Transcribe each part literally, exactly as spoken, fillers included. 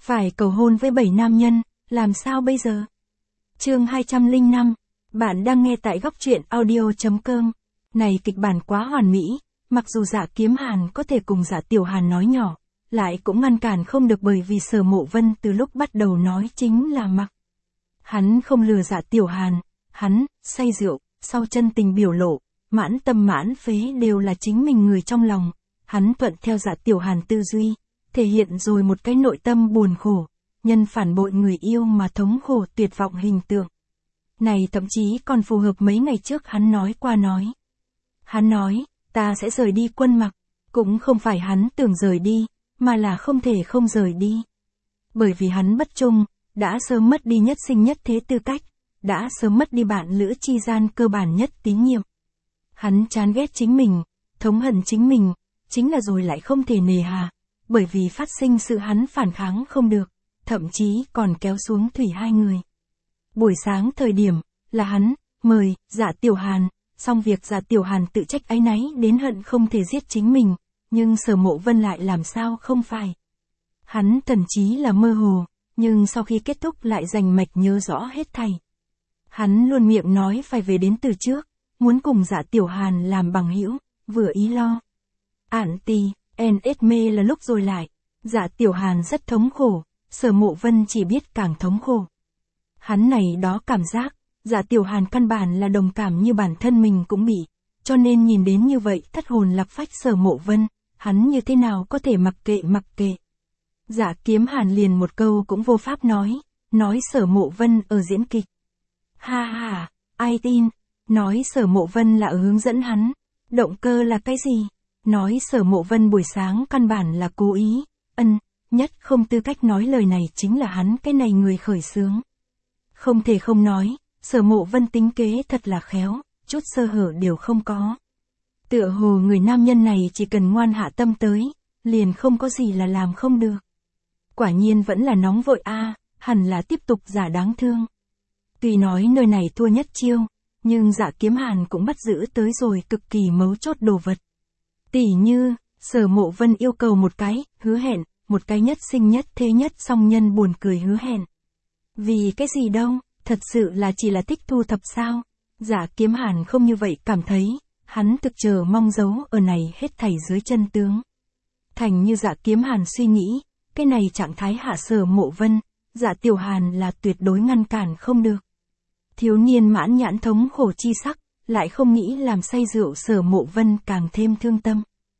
Phải cầu hôn với bảy nam nhân, làm sao bây giờ? Chương hai trăm lẻ năm, bạn đang nghe tại góc truyện audio.com. Này kịch bản quá hoàn mỹ, mặc dù Dạ Kiếm Hàn có thể cùng Dạ Tiểu Hàn nói nhỏ, lại cũng ngăn cản không được bởi vì Sở Mộ Vân từ lúc bắt đầu nói chính là mặc. Hắn không lừa Dạ Tiểu Hàn, hắn, say rượu, sau chân tình biểu lộ, mãn tâm mãn phế đều là chính mình người trong lòng, hắn thuận theo Dạ Tiểu Hàn tư duy, thể hiện rồi một cái nội tâm buồn khổ, nhân phản bội người yêu mà thống khổ tuyệt vọng hình tượng. Này thậm chí còn phù hợp mấy ngày trước hắn nói qua nói. Hắn nói, ta sẽ rời đi Quân Mặc, cũng không phải hắn tưởng rời đi, mà là không thể không rời đi. Bởi vì hắn bất trung, đã sớm mất đi nhất sinh nhất thế tư cách, đã sớm mất đi bạn lữ chi gian cơ bản nhất tín nhiệm. Hắn chán ghét chính mình, thống hận chính mình, chính là rồi lại không thể nề hà, bởi vì phát sinh sự hắn phản kháng không được, thậm chí còn kéo xuống thủy hai người. Buổi sáng thời điểm, là hắn, mời, Dạ Tiểu Hàn, xong việc Dạ Tiểu Hàn tự trách áy náy đến hận không thể giết chính mình, nhưng Sở Mộ Vân lại làm sao không phải. Hắn thậm chí là mơ hồ, nhưng sau khi kết thúc lại rành mạch nhớ rõ hết thảy. Hắn luôn miệng nói phải về đến từ trước, muốn cùng Dạ Tiểu Hàn làm bằng hữu, vừa ý lo. Ản tì, en ét mê là lúc rồi lại, Dạ Tiểu Hàn rất thống khổ, Sở Mộ Vân chỉ biết càng thống khổ. Hắn này đó cảm giác, Dạ Tiểu Hàn căn bản là đồng cảm như bản thân mình cũng bị, cho nên nhìn đến như vậy thất hồn lạc phách Sở Mộ Vân, hắn như thế nào có thể mặc kệ mặc kệ. Dạ Kiếm Hàn liền một câu cũng vô pháp nói, nói Sở Mộ Vân ở diễn kịch. Ha ha, ai tin, nói Sở Mộ Vân là ở hướng dẫn hắn, động cơ là cái gì? Nói Sở Mộ Vân buổi sáng căn bản là cố ý, ân, nhất không tư cách nói lời này chính là hắn cái này người khởi xướng. Không thể không nói, Sở Mộ Vân tính kế thật là khéo, chút sơ hở đều không có. Tựa hồ người nam nhân này chỉ cần ngoan hạ tâm tới, liền không có gì là làm không được. Quả nhiên vẫn là nóng vội a, hẳn là tiếp tục giả đáng thương. Tuy nói nơi này thua nhất chiêu, nhưng Dạ Kiếm Hàn cũng bắt giữ tới rồi cực kỳ mấu chốt đồ vật. Tỉ như, Sở Mộ Vân yêu cầu một cái, hứa hẹn, một cái nhất sinh nhất thế nhất song nhân buồn cười hứa hẹn. Vì cái gì đâu, thật sự là chỉ là thích thu thập sao? Dạ Kiếm Hàn không như vậy cảm thấy, hắn thực chờ mong giấu ở này hết thảy dưới chân tướng. Thành như Dạ Kiếm Hàn suy nghĩ, cái này trạng thái hạ Sở Mộ Vân, Dạ Tiểu Hàn là tuyệt đối ngăn cản không được. Thiếu niên mãn nhãn thống khổ chi sắc, lại không nghĩ làm say rượu Sở Mộ Vân càng thêm thương tâm.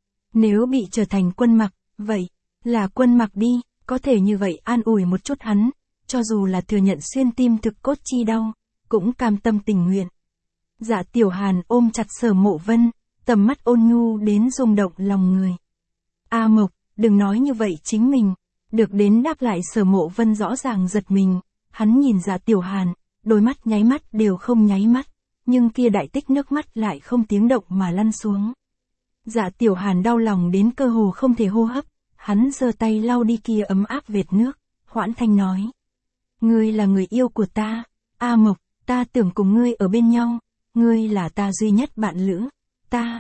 Nếu bị trở thành Quân Mặc, vậy, là Quân Mặc đi, có thể như vậy an ủi một chút hắn, cho dù là thừa nhận xuyên tim thực cốt chi đau, cũng cam tâm tình nguyện. Dạ Tiểu Hàn ôm chặt Sở Mộ Vân, tầm mắt ôn nhu đến rung động lòng người. A Mộc, đừng nói như vậy chính mình, được đến đáp lại Sở Mộ Vân rõ ràng giật mình, hắn nhìn Dạ Tiểu Hàn, đôi mắt nháy mắt đều không nháy mắt, nhưng kia đại tích nước mắt lại không tiếng động mà lăn xuống. Dạ Tiểu Hàn đau lòng đến cơ hồ không thể hô hấp, hắn giơ tay lau đi kia ấm áp vệt nước, hoãn thanh nói. Ngươi là người yêu của ta, A Mộc, ta tưởng cùng ngươi ở bên nhau, ngươi là ta duy nhất bạn lữ, ta.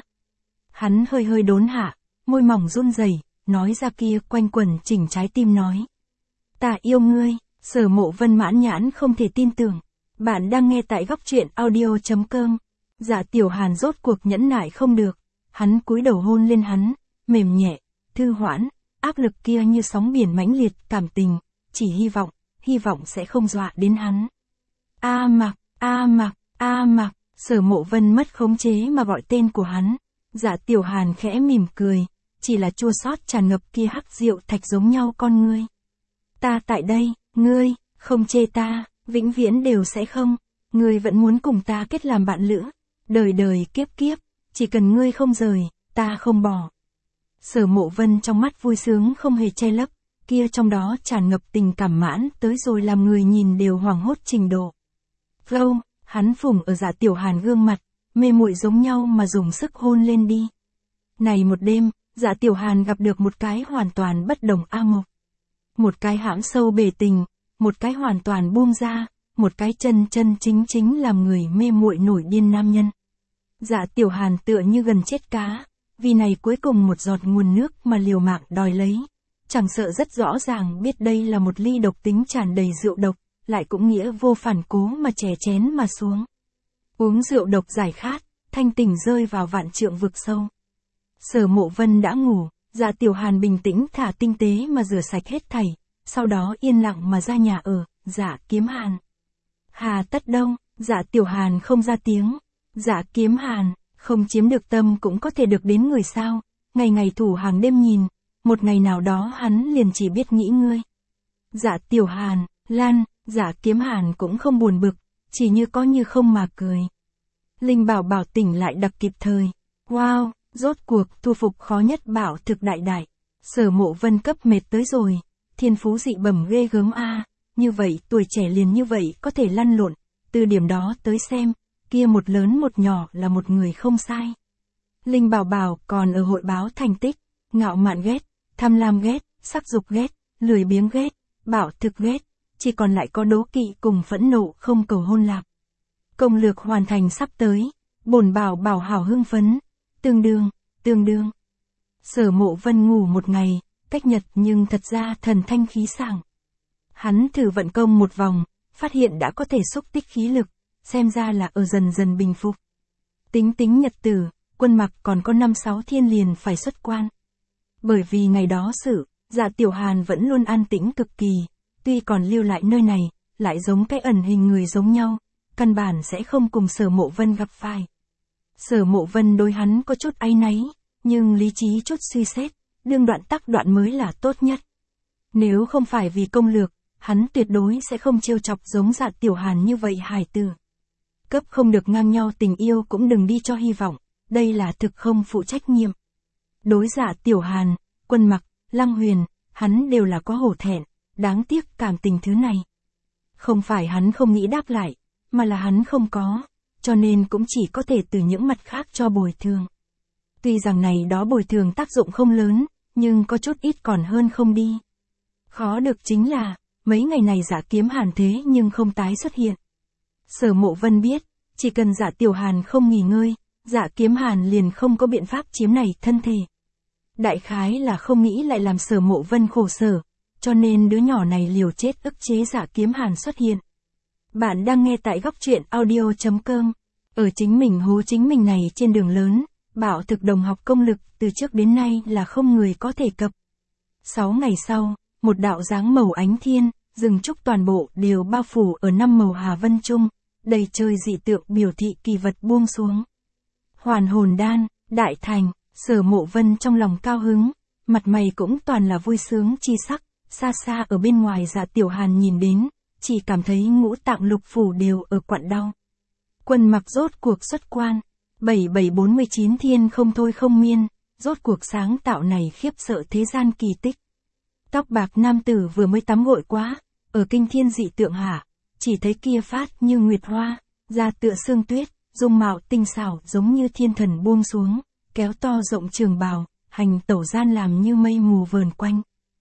Hắn hơi hơi đốn hạ, môi mỏng run rẩy, nói ra kia quanh quẩn chỉnh trái tim nói. Ta yêu ngươi, Sở Mộ Vân mãn nhãn không thể tin tưởng. Bạn đang nghe tại góc truyện audio.com. Dạ Tiểu Hàn rốt cuộc nhẫn nại không được, hắn cúi đầu hôn lên hắn, mềm nhẹ, thư hoãn, áp lực kia như sóng biển mãnh liệt cảm tình, chỉ hy vọng, hy vọng sẽ không dọa đến hắn. A Mặc, A Mặc, A Mặc, Sở Mộ Vân mất khống chế mà gọi tên của hắn. Dạ Tiểu Hàn khẽ mỉm cười, chỉ là chua xót tràn ngập kia hắc rượu thạch giống nhau con ngươi. Ta tại đây, ngươi, không chê ta, vĩnh viễn đều sẽ không, ngươi vẫn muốn cùng ta kết làm bạn lữ, đời đời kiếp kiếp, chỉ cần ngươi không rời, ta không bỏ. Sở Mộ Vân trong mắt vui sướng không hề che lấp, kia trong đó tràn ngập tình cảm mãn tới rồi làm người nhìn đều hoảng hốt trình độ. Flow, hắn phủng ở Dạ Tiểu Hàn gương mặt, mê muội giống nhau mà dùng sức hôn lên đi. Này một đêm, Dạ Tiểu Hàn gặp được một cái hoàn toàn bất đồng A Mộc. Một cái hãm sâu bể tình, một cái hoàn toàn buông ra, một cái chân chân chính chính làm người mê muội nổi điên nam nhân. Dạ Tiểu Hàn tựa như gần chết cá, vì này cuối cùng một giọt nguồn nước mà liều mạng đòi lấy. chẳng sợ rất rõ ràng biết đây là một ly độc tính tràn đầy rượu độc, lại cũng nghĩa vô phản cố mà chè chén mà xuống. Uống rượu độc giải khát, thanh tỉnh rơi vào vạn trượng vực sâu. Sở Mộ Vân đã ngủ, Dạ Tiểu Hàn bình tĩnh thả tinh tế mà rửa sạch hết thảy, sau đó yên lặng mà ra nhà ở, Dạ Kiếm Hàn. Hà tất đâu, Dạ Tiểu Hàn không ra tiếng. Dạ Kiếm Hàn, không chiếm được tâm cũng có thể được đến người sao, ngày ngày thủ hàng đêm nhìn, một ngày nào đó hắn liền chỉ biết nghĩ ngươi. Dạ Tiểu Hàn, Lan, Dạ Kiếm Hàn cũng không buồn bực, chỉ như có như không mà cười. Linh Bảo Bảo tỉnh lại đặc kịp thời. Wow, rốt cuộc thu phục khó nhất bảo thực đại đại. Sở Mộ Vân cấp mệt tới rồi, thiên phú dị bẩm ghê gớm a, như vậy tuổi trẻ liền như vậy có thể lăn lộn, từ điểm đó tới xem, kia một lớn một nhỏ là một người không sai. Linh Bảo Bảo còn ở hội báo thành tích, ngạo mạn ghét, tham lam ghét, sắc dục ghét, lười biếng ghét, bảo thực ghét, chỉ còn lại có đố kỵ cùng phẫn nộ không cầu hôn lạc. Công lược hoàn thành sắp tới, bổn Bảo Bảo hảo hưng phấn, tương đương, tương đương. Sở Mộ Vân ngủ một ngày, cách nhật nhưng thật ra thần thanh khí sảng. Hắn thử vận công một vòng, phát hiện đã có thể xúc tích khí lực, xem ra là ở dần dần bình phục. Tính tính nhật tử, Quân Mặc còn có năm sáu thiên liền phải xuất quan. Bởi vì ngày đó sự, Dạ Tiểu Hàn vẫn luôn an tĩnh cực kỳ, tuy còn lưu lại nơi này, lại giống cái ẩn hình người giống nhau, căn bản sẽ không cùng Sở Mộ Vân gặp phải. Sở Mộ Vân đối hắn có chút áy náy, nhưng lý trí chút suy xét, đương đoạn tắc đoạn mới là tốt nhất. Nếu không phải vì công lược, hắn tuyệt đối sẽ không trêu chọc giống Dạ Tiểu Hàn như vậy hài tử. Cấp không được ngang nhau tình yêu cũng đừng đi cho hy vọng, đây là thực không phụ trách nhiệm. Đối Dạ Tiểu Hàn, Quân Mặc, Lăng Huyền, hắn đều là có hổ thẹn, đáng tiếc cảm tình thứ này. Không phải hắn không nghĩ đáp lại, mà là hắn không có, cho nên cũng chỉ có thể từ những mặt khác cho bồi thường. Tuy rằng này đó bồi thường tác dụng không lớn, nhưng có chút ít còn hơn không đi. Khó được chính là, mấy ngày này Dạ Kiếm Hàn thế nhưng không tái xuất hiện. Sở Mộ Vân biết, chỉ cần Dạ Tiểu Hàn không nghỉ ngơi, Dạ Kiếm Hàn liền không có biện pháp chiếm này thân thể. Đại khái là không nghĩ lại làm Sở Mộ Vân khổ sở, cho nên đứa nhỏ này liều chết ức chế Dạ Kiếm Hàn xuất hiện. Bạn đang nghe tại góc truyện audio chấm com. Ở chính mình hố chính mình này trên đường lớn, Bảo thực đồng học công lực từ trước đến nay là không người có thể cập. Sáu ngày sau, một đạo dáng màu ánh thiên, rừng trúc toàn bộ đều bao phủ ở năm màu Hà Vân Trung, đầy trời dị tượng biểu thị kỳ vật buông xuống. Hoàn hồn đan, đại thành, Sở Mộ Vân trong lòng cao hứng, mặt mày cũng toàn là vui sướng chi sắc, xa xa ở bên ngoài Dạ Tiểu Hàn nhìn đến, chỉ cảm thấy ngũ tạng lục phủ đều ở quặn đau. Quân Mặc rốt cuộc xuất quan, bảy bảy bốn mươi chín thiên không thôi không miên, rốt cuộc sáng tạo này khiếp sợ thế gian kỳ tích. Tóc bạc nam tử vừa mới tắm gội quá, ở kinh thiên dị tượng hạ, chỉ thấy kia phát như nguyệt hoa, da tựa sương tuyết, dung mạo tinh xảo giống như thiên thần buông xuống, kéo to rộng trường bào, hành tẩu gian làm như mây mù vờn quanh.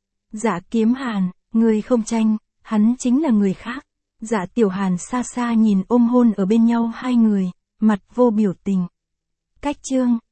Dạ Kiếm Hàn, người không tranh, hắn chính là người khác. Dạ Tiểu Hàn xa xa nhìn ôm hôn ở bên nhau hai người, mặt vô biểu tình. Cách chương